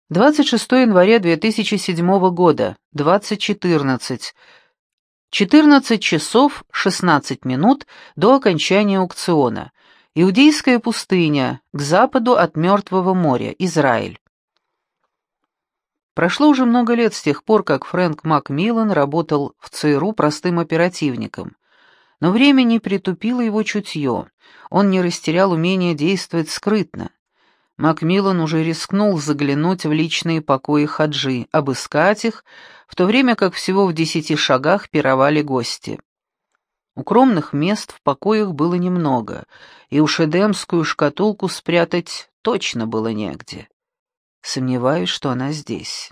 26 января 2007 года, 20:14. 14 часов 16 минут до окончания аукциона. Иудейская пустыня, к западу от Мертвого моря, Израиль. Прошло уже много лет с тех пор, как Фрэнк Макмиллан работал в ЦРУ простым оперативником. Но время не притупило его чутье, он не растерял умение действовать скрытно. Макмиллан уже рискнул заглянуть в личные покои Хаджи, обыскать их, в то время как всего в 10 шагах пировали гости. Укромных мест в покоях было немного, и уж эдемскую шкатулку спрятать точно было негде. Сомневаюсь, что она здесь.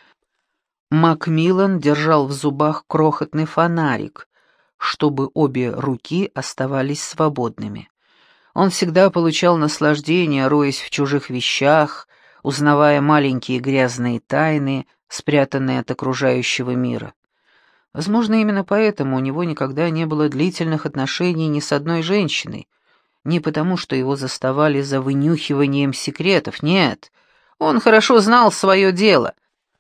Макмиллан держал в зубах крохотный фонарик, чтобы обе руки оставались свободными. Он всегда получал наслаждение, роясь в чужих вещах, узнавая маленькие грязные тайны, спрятанные от окружающего мира. Возможно, именно поэтому у него никогда не было длительных отношений ни с одной женщиной. Не потому, что его заставали за вынюхиванием секретов, нет. Он хорошо знал свое дело.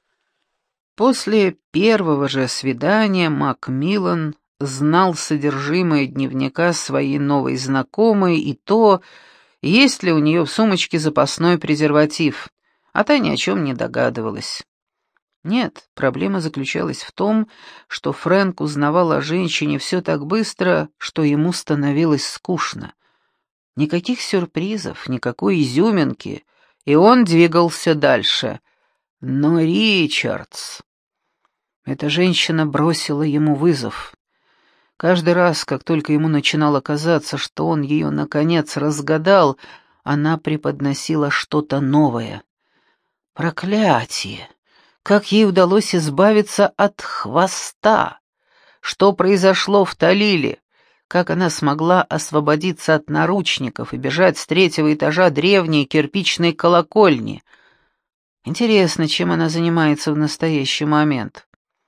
После первого же свидания Макмиллан знал содержимое дневника своей новой знакомой и то, есть ли у нее в сумочке запасной презерватив, а та ни о чем не догадывалась. Нет, проблема заключалась в том, что Фрэнк узнавал о женщине все так быстро, что ему становилось скучно. Никаких сюрпризов, никакой изюминки, и он двигался дальше. Но Ричардс... Эта женщина бросила ему вызов. Каждый раз, как только ему начинало казаться, что он ее, наконец, разгадал, она преподносила что-то новое. Проклятие! Как ей удалось избавиться от хвоста? Что произошло в Талиле? Как она смогла освободиться от наручников и бежать с 3-го этажа древней кирпичной колокольни? Интересно, чем она занимается в настоящий момент?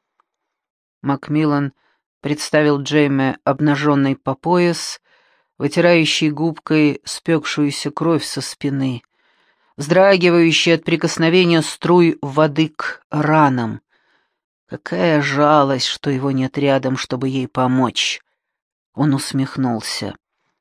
Макмиллан представил Джейме обнаженной по пояс, вытирающей губкой спекшуюся кровь со спины, вздрагивающей от прикосновения струй воды к ранам. Какая жалость, что его нет рядом, чтобы ей помочь. Он усмехнулся.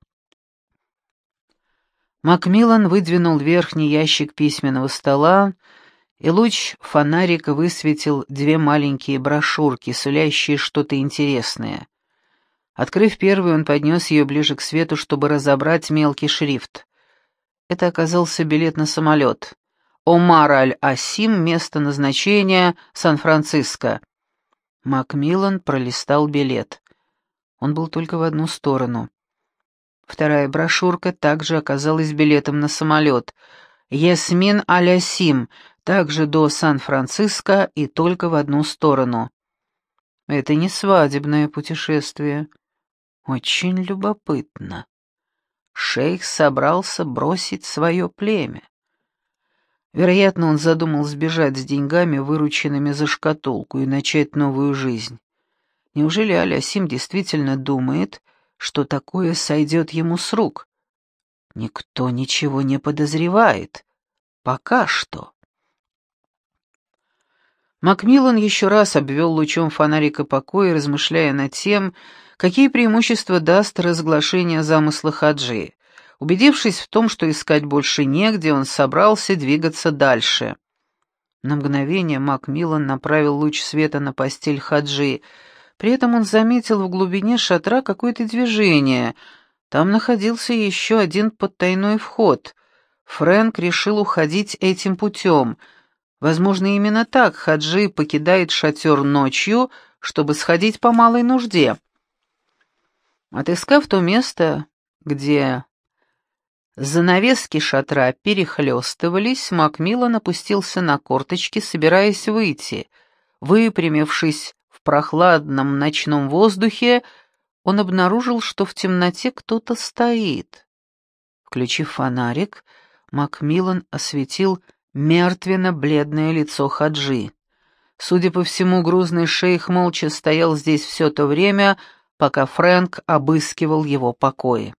Макмиллан выдвинул верхний ящик письменного стола, и луч фонарика высветил 2 маленькие брошюрки, сулящие что-то интересное. Открыв первую, он поднес ее ближе к свету, чтобы разобрать мелкий шрифт. Это оказался билет на самолет. Омар Аль-Асим, место назначения Сан-Франциско. Макмиллан пролистал билет. Он был только в одну сторону. Вторая брошюрка также оказалась билетом на самолет. Ясмин Аль-Асим, также до Сан-Франциско и только в одну сторону. Это не свадебное путешествие. Очень любопытно. Шейх собрался бросить свое племя. Вероятно, он задумал сбежать с деньгами, вырученными за шкатулку, и начать новую жизнь. Неужели Аль-Асим действительно думает, что такое сойдет ему с рук? Никто ничего не подозревает. Пока что. Макмиллан еще раз обвел лучом фонарика покой, размышляя над тем, какие преимущества даст разглашение замысла Хаджи. Убедившись в том, что искать больше негде, он собрался двигаться дальше. На мгновение Макмиллан направил луч света на постель Хаджи. При этом он заметил в глубине шатра какое-то движение. Там находился еще один потайной вход. Фрэнк решил уходить этим путем. Возможно, именно так Хаджи покидает шатер ночью, чтобы сходить по малой нужде. Отыскав то место, где занавески шатра перехлёстывались, Макмиллан опустился на корточки, собираясь выйти. Выпрямившись в прохладном ночном воздухе, он обнаружил, что в темноте кто-то стоит. Включив фонарик, Макмиллан осветил мертвенно-бледное лицо Хаджи. Судя по всему, грузный шейх молча стоял здесь все то время, пока Фрэнк обыскивал его покои.